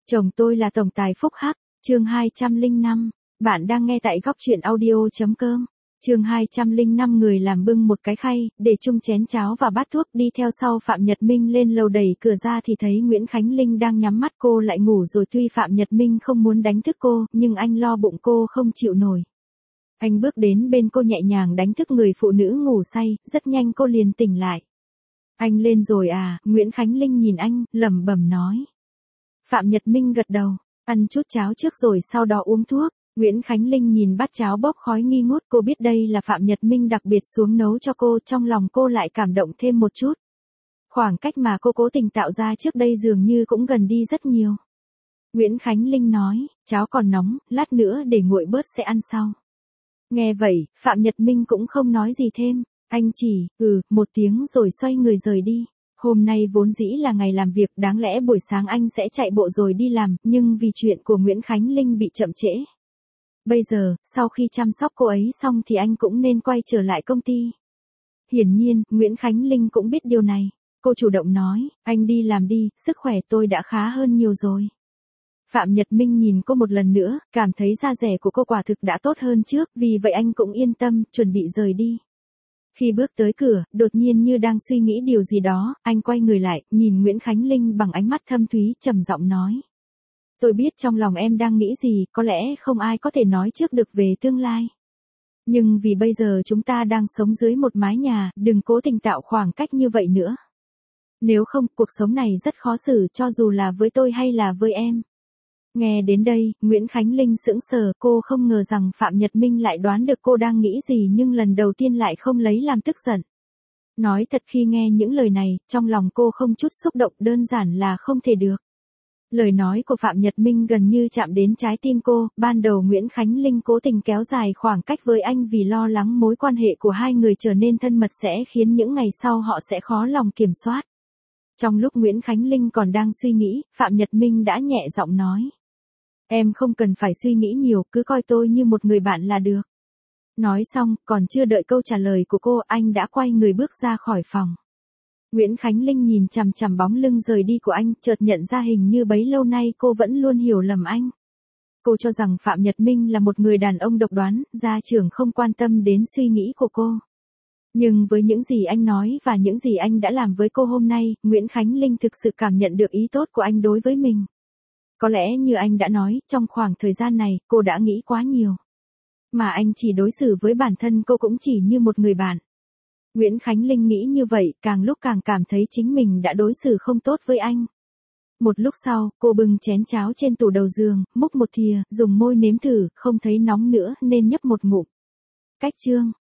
Chồng tôi là tổng tài Phúc Hắc, chương 205. Bạn đang nghe tại góc truyện audio.com. Chương 205 người làm bưng một cái khay, để chung chén cháo và bát thuốc đi theo sau Phạm Nhật Minh lên lầu đẩy cửa ra thì thấy Nguyễn Khánh Linh đang nhắm mắt cô lại ngủ rồi tuy Phạm Nhật Minh không muốn đánh thức cô, nhưng anh lo bụng cô không chịu nổi. Anh bước đến bên cô nhẹ nhàng đánh thức người phụ nữ ngủ say, rất nhanh cô liền tỉnh lại. Anh lên rồi à, Nguyễn Khánh Linh nhìn anh, lẩm bẩm nói. Phạm Nhật Minh gật đầu, ăn chút cháo trước rồi sau đó uống thuốc. Nguyễn Khánh Linh nhìn bát cháo bốc khói nghi ngút, cô biết đây là Phạm Nhật Minh đặc biệt xuống nấu cho cô, trong lòng cô lại cảm động thêm một chút. Khoảng cách mà cô cố tình tạo ra trước đây dường như cũng gần đi rất nhiều. Nguyễn Khánh Linh nói, cháo còn nóng, lát nữa để nguội bớt sẽ ăn sau. Nghe vậy, Phạm Nhật Minh cũng không nói gì thêm, anh chỉ, một tiếng rồi xoay người rời đi. Hôm nay vốn dĩ là ngày làm việc, đáng lẽ buổi sáng anh sẽ chạy bộ rồi đi làm, nhưng vì chuyện của Nguyễn Khánh Linh bị chậm trễ. Bây giờ, sau khi chăm sóc cô ấy xong thì anh cũng nên quay trở lại công ty. Hiển nhiên, Nguyễn Khánh Linh cũng biết điều này. Cô chủ động nói, anh đi làm đi, sức khỏe tôi đã khá hơn nhiều rồi. Phạm Nhật Minh nhìn cô một lần nữa, cảm thấy da dẻ của cô quả thực đã tốt hơn trước, vì vậy anh cũng yên tâm, chuẩn bị rời đi. Khi bước tới cửa, đột nhiên như đang suy nghĩ điều gì đó, anh quay người lại, nhìn Nguyễn Khánh Linh bằng ánh mắt thâm thúy, trầm giọng nói. Tôi biết trong lòng em đang nghĩ gì, có lẽ không ai có thể nói trước được về tương lai. Nhưng vì bây giờ chúng ta đang sống dưới một mái nhà, đừng cố tình tạo khoảng cách như vậy nữa. Nếu không, cuộc sống này rất khó xử cho dù là với tôi hay là với em. Nghe đến đây, Nguyễn Khánh Linh sững sờ, cô không ngờ rằng Phạm Nhật Minh lại đoán được cô đang nghĩ gì nhưng lần đầu tiên lại không lấy làm tức giận. Nói thật khi nghe những lời này, trong lòng cô không chút xúc động, đơn giản là không thể được. Lời nói của Phạm Nhật Minh gần như chạm đến trái tim cô, ban đầu Nguyễn Khánh Linh cố tình kéo dài khoảng cách với anh vì lo lắng mối quan hệ của hai người trở nên thân mật sẽ khiến những ngày sau họ sẽ khó lòng kiểm soát. Trong lúc Nguyễn Khánh Linh còn đang suy nghĩ, Phạm Nhật Minh đã nhẹ giọng nói. Em không cần phải suy nghĩ nhiều, cứ coi tôi như một người bạn là được. Nói xong, còn chưa đợi câu trả lời của cô, anh đã quay người bước ra khỏi phòng. Nguyễn Khánh Linh nhìn chằm chằm bóng lưng rời đi của anh, chợt nhận ra hình như bấy lâu nay cô vẫn luôn hiểu lầm anh. Cô cho rằng Phạm Nhật Minh là một người đàn ông độc đoán, gia trưởng không quan tâm đến suy nghĩ của cô. Nhưng với những gì anh nói và những gì anh đã làm với cô hôm nay, Nguyễn Khánh Linh thực sự cảm nhận được ý tốt của anh đối với mình. Có lẽ như anh đã nói, trong khoảng thời gian này, cô đã nghĩ quá nhiều. Mà anh chỉ đối xử với bản thân cô cũng chỉ như một người bạn. Nguyễn Khánh Linh nghĩ như vậy, càng lúc càng cảm thấy chính mình đã đối xử không tốt với anh. Một lúc sau, cô bưng chén cháo trên tủ đầu giường, múc một thìa, dùng môi nếm thử, không thấy nóng nữa nên nhấp một ngụm. Cách chương.